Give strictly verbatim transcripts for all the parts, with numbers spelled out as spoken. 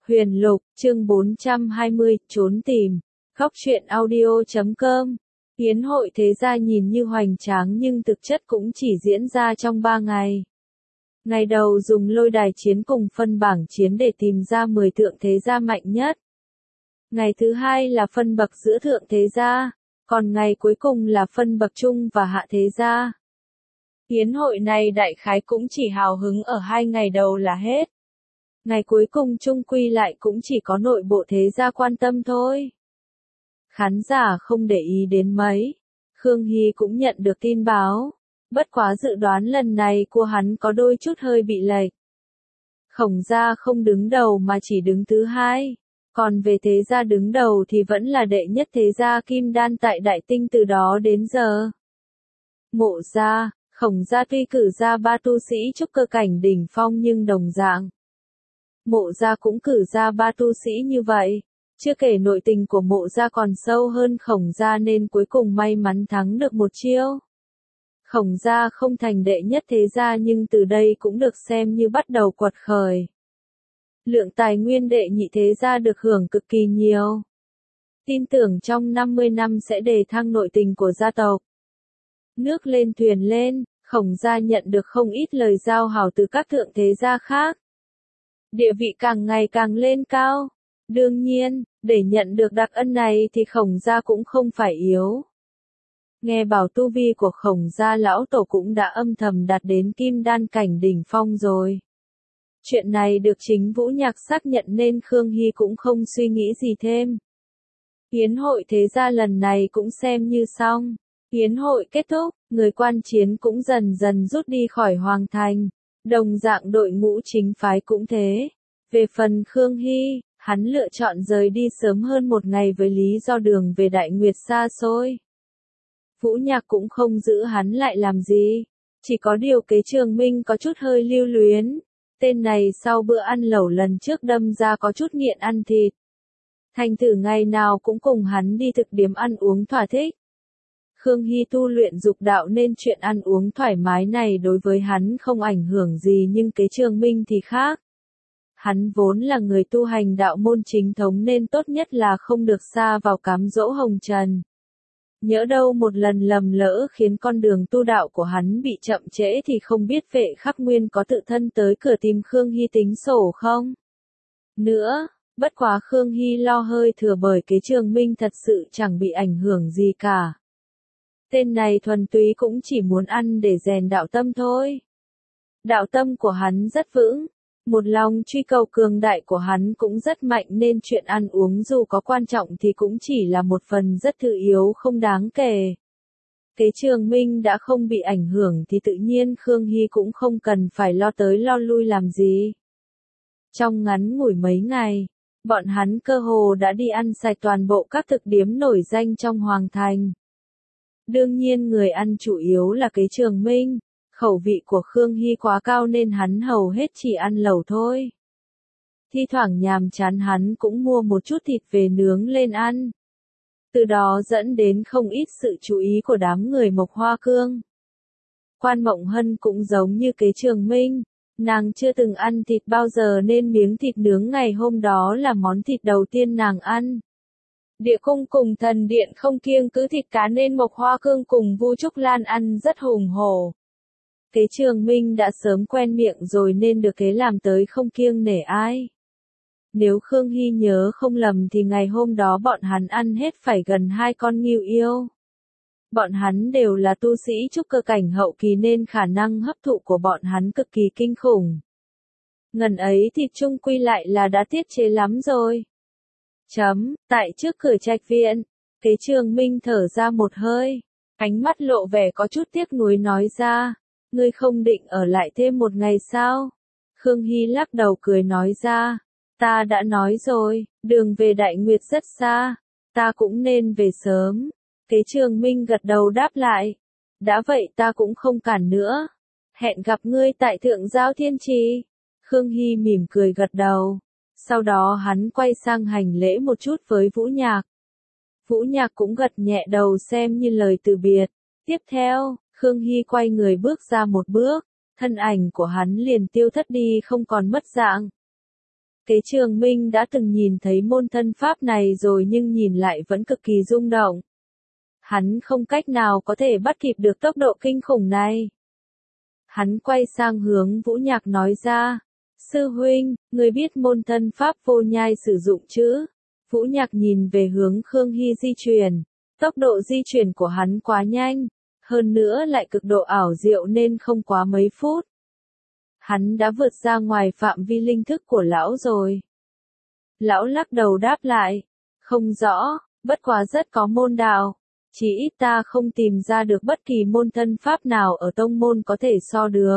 Huyền Lục, chương bốn trăm hai mươi, trốn tìm. Góc truyện audio chấm com. Yến hội thế gia nhìn như hoành tráng nhưng thực chất cũng chỉ diễn ra trong ba ngày. Ngày đầu dùng lôi đài chiến cùng phân bảng chiến để tìm ra mười thượng thế gia mạnh nhất. Ngày thứ hai là phân bậc giữa thượng thế gia, còn ngày cuối cùng là phân bậc trung và hạ thế gia. Yến hội này đại khái cũng chỉ hào hứng ở hai ngày đầu là hết. Ngày cuối cùng chung quy lại cũng chỉ có nội bộ thế gia quan tâm thôi. Khán giả không để ý đến mấy. Khương Hy cũng nhận được tin báo. Bất quá dự đoán lần này của hắn có đôi chút hơi bị lệch. Khổng gia không đứng đầu mà chỉ đứng thứ hai. Còn về thế gia đứng đầu thì vẫn là đệ nhất thế gia Kim Đan tại Đại Tinh từ đó đến giờ. Mộ gia, Khổng gia tuy cử ra ba tu sĩ trúc cơ cảnh đỉnh phong nhưng đồng dạng. Mộ gia cũng cử ra ba tu sĩ như vậy. Chưa kể nội tình của mộ gia còn sâu hơn Khổng gia nên cuối cùng may mắn thắng được một chiêu. Khổng gia không thành đệ nhất thế gia nhưng từ đây cũng được xem như bắt đầu quật khởi. Lượng tài nguyên đệ nhị thế gia được hưởng cực kỳ nhiều. Tin tưởng trong năm mươi năm sẽ đề thăng nội tình của gia tộc. Nước lên thuyền lên, Khổng gia nhận được không ít lời giao hảo từ các thượng thế gia khác. Địa vị càng ngày càng lên cao. Đương nhiên, để nhận được đặc ân này thì Khổng gia cũng không phải yếu. Nghe bảo tu vi của Khổng gia lão tổ cũng đã âm thầm đạt đến Kim Đan cảnh đỉnh phong rồi. Chuyện này được chính Vũ Nhạc xác nhận nên Khương Hy cũng không suy nghĩ gì thêm. Yến hội thế gia lần này cũng xem như xong. Yến hội kết thúc, người quan chiến cũng dần dần rút đi khỏi Hoàng Thành. Đồng dạng đội ngũ chính phái cũng thế. Về phần Khương Hy, hắn lựa chọn rời đi sớm hơn một ngày với lý do đường về Đại Nguyệt xa xôi. Vũ Nhạc cũng không giữ hắn lại làm gì. Chỉ có điều Kế Trường Minh có chút hơi lưu luyến. Tên này sau bữa ăn lẩu lần trước đâm ra có chút nghiện ăn thịt. Thành thử ngày nào cũng cùng hắn đi thực điếm ăn uống thỏa thích. Khương Hy tu luyện dục đạo nên chuyện ăn uống thoải mái này đối với hắn không ảnh hưởng gì nhưng Kế Trường Minh thì khác. Hắn vốn là người tu hành đạo môn chính thống nên tốt nhất là không được xa vào cám dỗ hồng trần. Nhỡ đâu một lần lầm lỡ khiến con đường tu đạo của hắn bị chậm trễ thì không biết Vệ Khắc Nguyên có tự thân tới cửa tìm Khương Hy tính sổ không? Nữa, bất quá Khương Hy lo hơi thừa bởi Kế Trường Minh thật sự chẳng bị ảnh hưởng gì cả. Tên này thuần túy cũng chỉ muốn ăn để rèn đạo tâm thôi. Đạo tâm của hắn rất vững. Một lòng truy cầu cường đại của hắn cũng rất mạnh nên chuyện ăn uống dù có quan trọng thì cũng chỉ là một phần rất thứ yếu không đáng kể. Kế Trường Minh đã không bị ảnh hưởng thì tự nhiên Khương Hy cũng không cần phải lo tới lo lui làm gì. Trong ngắn ngủi mấy ngày, bọn hắn cơ hồ đã đi ăn sạch toàn bộ các thực điếm nổi danh trong Hoàng Thành. Đương nhiên người ăn chủ yếu là Kế Trường Minh. Khẩu vị của Khương Hy quá cao nên hắn hầu hết chỉ ăn lẩu thôi. Thi thoảng nhàm chán hắn cũng mua một chút thịt về nướng lên ăn. Từ đó dẫn đến không ít sự chú ý của đám người Mộc Hoa Cương. Quan Mộng Hân cũng giống như Kế Trường Minh. Nàng chưa từng ăn thịt bao giờ nên miếng thịt nướng ngày hôm đó là món thịt đầu tiên nàng ăn. Địa cung cùng thần điện không kiêng cứ thịt cá nên Mộc Hoa Cương cùng Vu Trúc Lan ăn rất hùng hổ. Kế Trường Minh đã sớm quen miệng rồi nên được kế làm tới không kiêng nể ai. Nếu Khương Hy nhớ không lầm thì ngày hôm đó bọn hắn ăn hết phải gần hai con ngưu yêu. Bọn hắn đều là tu sĩ trúc cơ cảnh hậu kỳ nên khả năng hấp thụ của bọn hắn cực kỳ kinh khủng. Ngần ấy thì chung quy lại là đã tiết chế lắm rồi. Chấm, tại trước cửa trạch viện, Kế Trường Minh thở ra một hơi. Ánh mắt lộ vẻ có chút tiếc nuối nói ra. Ngươi không định ở lại thêm một ngày sao? Khương Hy lắc đầu cười nói ra. Ta đã nói rồi, đường về Đại Nguyệt rất xa. Ta cũng nên về sớm. Kế Trường Minh gật đầu đáp lại. Đã vậy ta cũng không cản nữa. Hẹn gặp ngươi tại Thượng Giao Thiên Trì. Khương Hy mỉm cười gật đầu. Sau đó hắn quay sang hành lễ một chút với Vũ Nhạc. Vũ Nhạc cũng gật nhẹ đầu xem như lời từ biệt. Tiếp theo, Khương Hy quay người bước ra một bước, thân ảnh của hắn liền tiêu thất đi không còn mất dạng. Kế Trường Minh đã từng nhìn thấy môn thân pháp này rồi nhưng nhìn lại vẫn cực kỳ rung động. Hắn không cách nào có thể bắt kịp được tốc độ kinh khủng này. Hắn quay sang hướng Vũ Nhạc nói ra, sư huynh, người biết môn thân pháp vô nhai sử dụng chứ? Vũ Nhạc nhìn về hướng Khương Hy di chuyển, tốc độ di chuyển của hắn quá nhanh, hơn nữa lại cực độ ảo diệu nên không quá mấy phút. Hắn đã vượt ra ngoài phạm vi linh thức của lão rồi. Lão lắc đầu đáp lại, không rõ, bất quá rất có môn đạo. Chỉ ít ta không tìm ra được bất kỳ môn thân pháp nào ở tông môn có thể so được.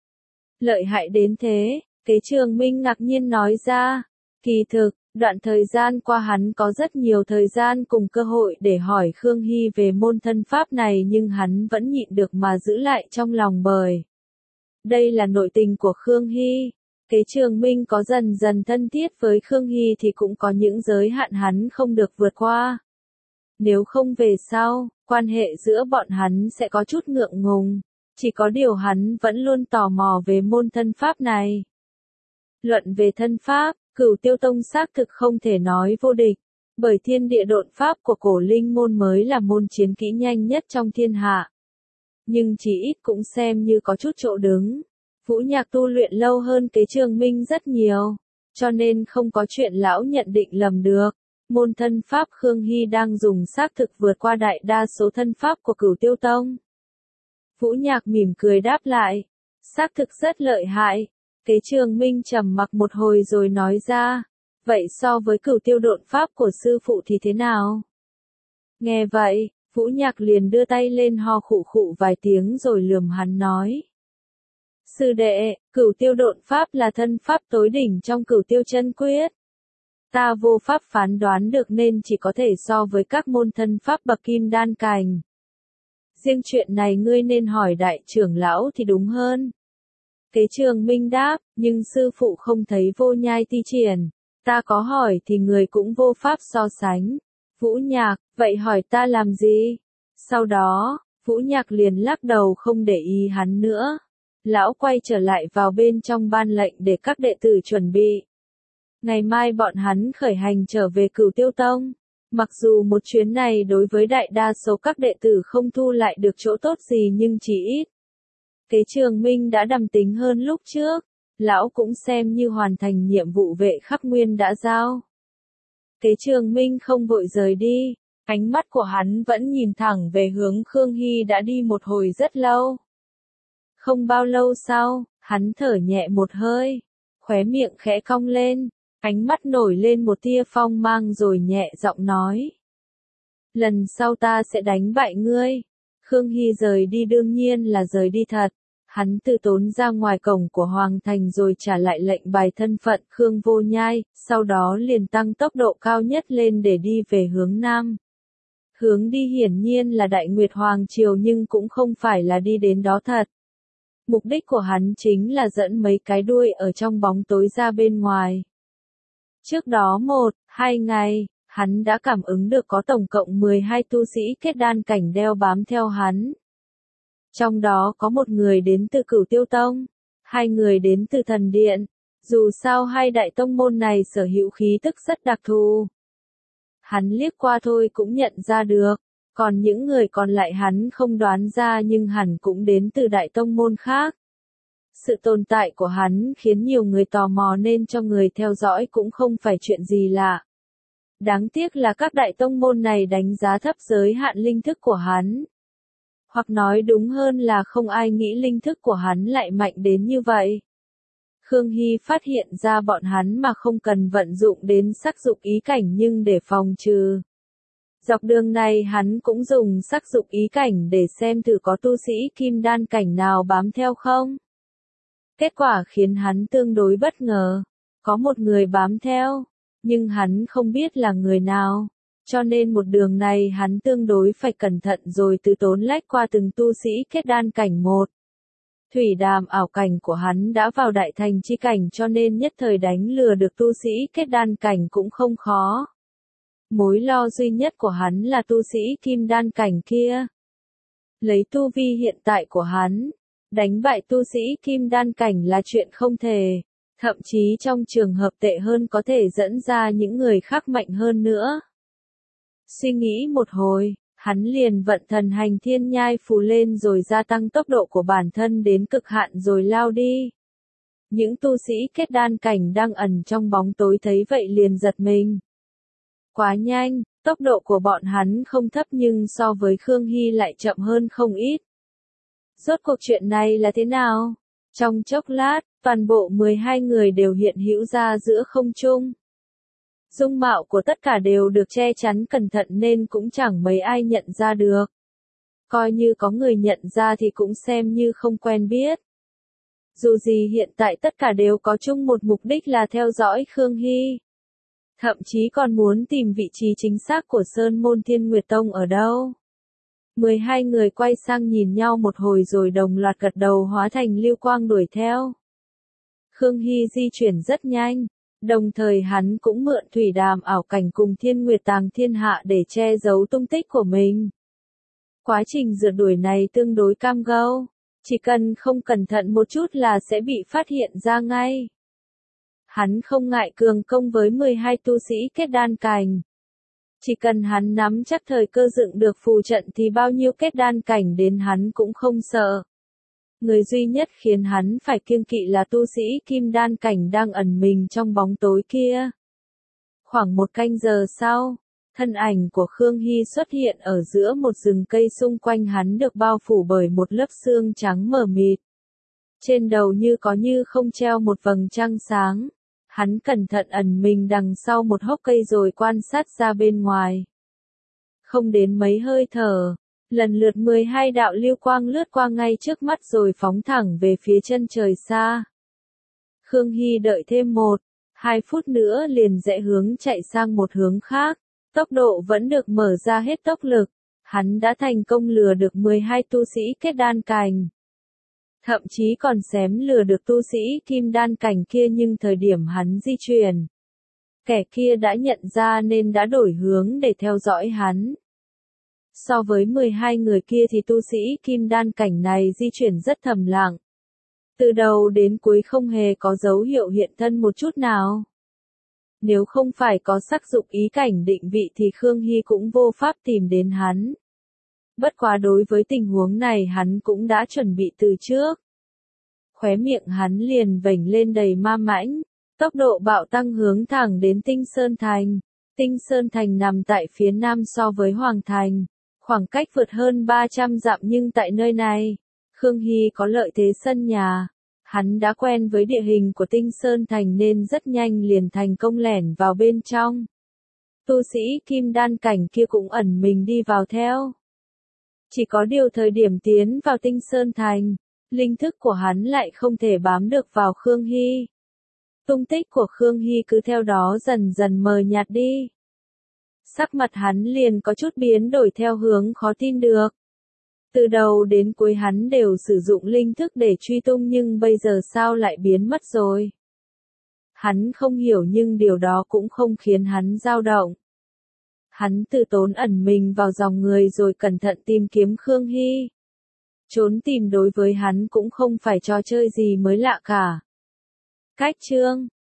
Lợi hại đến thế, Kế Trường Minh ngạc nhiên nói ra. Kỳ thực, đoạn thời gian qua hắn có rất nhiều thời gian cùng cơ hội để hỏi Khương Hy về môn thân pháp này nhưng hắn vẫn nhịn được mà giữ lại trong lòng bởi. Đây là nội tình của Khương Hy. Kế Trường Minh có dần dần thân thiết với Khương Hy thì cũng có những giới hạn hắn không được vượt qua. Nếu không về sau, quan hệ giữa bọn hắn sẽ có chút ngượng ngùng. Chỉ có điều hắn vẫn luôn tò mò về môn thân pháp này. Luận về thân pháp, Cửu Tiêu Tông xác thực không thể nói vô địch. Bởi thiên địa độn pháp của cổ linh môn mới là môn chiến kỹ nhanh nhất trong thiên hạ. Nhưng chỉ ít cũng xem như có chút chỗ đứng. Vũ Nhạc tu luyện lâu hơn Kế Trường Minh rất nhiều. Cho nên không có chuyện lão nhận định lầm được. Môn thân pháp Khương Hy đang dùng xác thực vượt qua đại đa số thân pháp của Cửu Tiêu Tông. Vũ Nhạc mỉm cười đáp lại. Xác thực rất lợi hại. Kế Trường Minh trầm mặc một hồi rồi nói ra. Vậy so với Cửu Tiêu độn pháp của sư phụ thì thế nào? Nghe vậy, Vũ Nhạc liền đưa tay lên ho khụ khụ vài tiếng rồi lườm hắn nói. Sư đệ, Cửu Tiêu độn pháp là thân pháp tối đỉnh trong Cửu Tiêu chân quyết. Ta vô pháp phán đoán được nên chỉ có thể so với các môn thân pháp bậc kim đan cành. Riêng chuyện này ngươi nên hỏi đại trưởng lão thì đúng hơn. Kế Trường Minh đáp, nhưng sư phụ không thấy vô nhai thi triển. Ta có hỏi thì người cũng vô pháp so sánh. Vũ Nhạc, vậy hỏi ta làm gì? Sau đó, Vũ Nhạc liền lắc đầu không để ý hắn nữa. Lão quay trở lại vào bên trong ban lệnh để các đệ tử chuẩn bị. Ngày mai bọn hắn khởi hành trở về Cửu Tiêu Tông. Mặc dù một chuyến này đối với đại đa số các đệ tử không thu lại được chỗ tốt gì nhưng chỉ ít. Kế Trường Minh đã đằm tính hơn lúc trước. Lão cũng xem như hoàn thành nhiệm vụ vệ khắc nguyên đã giao. Kế Trường Minh không vội rời đi. Ánh mắt của hắn vẫn nhìn thẳng về hướng Khương Hy đã đi một hồi rất lâu. Không bao lâu sau, hắn thở nhẹ một hơi. Khóe miệng khẽ cong lên. Ánh mắt nổi lên một tia phong mang rồi nhẹ giọng nói. Lần sau ta sẽ đánh bại ngươi. Khương Hy rời đi đương nhiên là rời đi thật. Hắn tự tốn ra ngoài cổng của Hoàng Thành rồi trả lại lệnh bài thân phận Khương Vô Nhai, sau đó liền tăng tốc độ cao nhất lên để đi về hướng Nam. Hướng đi hiển nhiên là Đại Nguyệt Hoàng Triều nhưng cũng không phải là đi đến đó thật. Mục đích của hắn chính là dẫn mấy cái đuôi ở trong bóng tối ra bên ngoài. Trước đó một, hai ngày, hắn đã cảm ứng được có tổng cộng mười hai tu sĩ kết đan cảnh đeo bám theo hắn. Trong đó có một người đến từ Cửu Tiêu Tông, hai người đến từ Thần Điện. Dù sao hai đại tông môn này sở hữu khí tức rất đặc thù. Hắn liếc qua thôi cũng nhận ra được, còn những người còn lại hắn không đoán ra nhưng hẳn cũng đến từ đại tông môn khác. Sự tồn tại của hắn khiến nhiều người tò mò nên cho người theo dõi cũng không phải chuyện gì lạ. Đáng tiếc là các đại tông môn này đánh giá thấp giới hạn linh thức của hắn. Hoặc nói đúng hơn là không ai nghĩ linh thức của hắn lại mạnh đến như vậy. Khương Hy phát hiện ra bọn hắn mà không cần vận dụng đến sắc dục ý cảnh nhưng để phòng trừ. Dọc đường này hắn cũng dùng sắc dục ý cảnh để xem thử có tu sĩ kim đan cảnh nào bám theo không. Kết quả khiến hắn tương đối bất ngờ. Có một người bám theo, nhưng hắn không biết là người nào. Cho nên một đường này hắn tương đối phải cẩn thận rồi từ tốn lách qua từng tu sĩ kết đan cảnh một. Thủy đàm ảo cảnh của hắn đã vào đại thành chi cảnh cho nên nhất thời đánh lừa được tu sĩ kết đan cảnh cũng không khó. Mối lo duy nhất của hắn là tu sĩ kim đan cảnh kia. Lấy tu vi hiện tại của hắn, đánh bại tu sĩ kim đan cảnh là chuyện không thể. Thậm chí trong trường hợp tệ hơn có thể dẫn ra những người khác mạnh hơn nữa. Suy nghĩ một hồi, hắn liền vận thần hành thiên nhai phù lên rồi gia tăng tốc độ của bản thân đến cực hạn rồi lao đi. Những tu sĩ kết đan cảnh đang ẩn trong bóng tối thấy vậy liền giật mình. Quá nhanh, tốc độ của bọn hắn không thấp nhưng so với Khương Hy lại chậm hơn không ít. Rốt cuộc chuyện này là thế nào? Trong chốc lát, toàn bộ mười hai người đều hiện hữu ra giữa không trung. Dung mạo của tất cả đều được che chắn cẩn thận nên cũng chẳng mấy ai nhận ra được. Coi như có người nhận ra thì cũng xem như không quen biết. Dù gì hiện tại tất cả đều có chung một mục đích là theo dõi Khương Hy. Thậm chí còn muốn tìm vị trí chính xác của Sơn Môn Thiên Nguyệt Tông ở đâu. mười hai người quay sang nhìn nhau một hồi rồi đồng loạt gật đầu hóa thành lưu quang đuổi theo. Khương Hy di chuyển rất nhanh, đồng thời hắn cũng mượn thủy đàm ảo cảnh cùng Thiên Nguyệt Tàng Thiên Hạ để che giấu tung tích của mình. Quá trình rượt đuổi này tương đối cam go, chỉ cần không cẩn thận một chút là sẽ bị phát hiện ra ngay. Hắn không ngại cường công với mười hai tu sĩ kết đan cảnh. Chỉ cần hắn nắm chắc thời cơ dựng được phù trận thì bao nhiêu kết đan cảnh đến hắn cũng không sợ. Người duy nhất khiến hắn phải kiêng kỵ là tu sĩ kim đan cảnh đang ẩn mình trong bóng tối kia. Khoảng một canh giờ sau, thân ảnh của Khương Hy xuất hiện ở giữa một rừng cây, xung quanh hắn được bao phủ bởi một lớp sương trắng mờ mịt. Trên đầu như có như không treo một vầng trăng sáng. Hắn cẩn thận ẩn mình đằng sau một hốc cây rồi quan sát ra bên ngoài. Không đến mấy hơi thở, lần lượt mười hai đạo lưu quang lướt qua ngay trước mắt rồi phóng thẳng về phía chân trời xa. Khương Hy đợi thêm một, hai phút nữa liền rẽ hướng chạy sang một hướng khác, tốc độ vẫn được mở ra hết tốc lực, hắn đã thành công lừa được mười hai tu sĩ kết đan cảnh. Thậm chí còn xém lừa được tu sĩ kim đan cảnh kia, nhưng thời điểm hắn di chuyển, kẻ kia đã nhận ra nên đã đổi hướng để theo dõi hắn. So với mười hai người kia thì tu sĩ kim đan cảnh này di chuyển rất thầm lặng. Từ đầu đến cuối không hề có dấu hiệu hiện thân một chút nào. Nếu không phải có sắc dụng ý cảnh định vị thì Khương Hy cũng vô pháp tìm đến hắn. Bất quá đối với tình huống này hắn cũng đã chuẩn bị từ trước. Khóe miệng hắn liền vểnh lên đầy ma mãnh, tốc độ bạo tăng hướng thẳng đến Tinh Sơn Thành. Tinh Sơn Thành nằm tại phía nam so với Hoàng Thành, khoảng cách vượt hơn ba trăm dặm, nhưng tại nơi này, Khương Hy có lợi thế sân nhà. Hắn đã quen với địa hình của Tinh Sơn Thành nên rất nhanh liền thành công lẻn vào bên trong. Tu sĩ kim đan cảnh kia cũng ẩn mình đi vào theo. Chỉ có điều thời điểm tiến vào Tinh Sơn Thành, linh thức của hắn lại không thể bám được vào Khương Hy. Tung tích của Khương Hy cứ theo đó dần dần mờ nhạt đi. Sắc mặt hắn liền có chút biến đổi theo hướng khó tin được. Từ đầu đến cuối hắn đều sử dụng linh thức để truy tung, nhưng bây giờ sao lại biến mất rồi? Hắn không hiểu nhưng điều đó cũng không khiến hắn dao động. Hắn từ tốn ẩn mình vào dòng người rồi cẩn thận tìm kiếm Khương Hy. Trốn tìm đối với hắn cũng không phải trò chơi gì mới lạ cả. Cách chương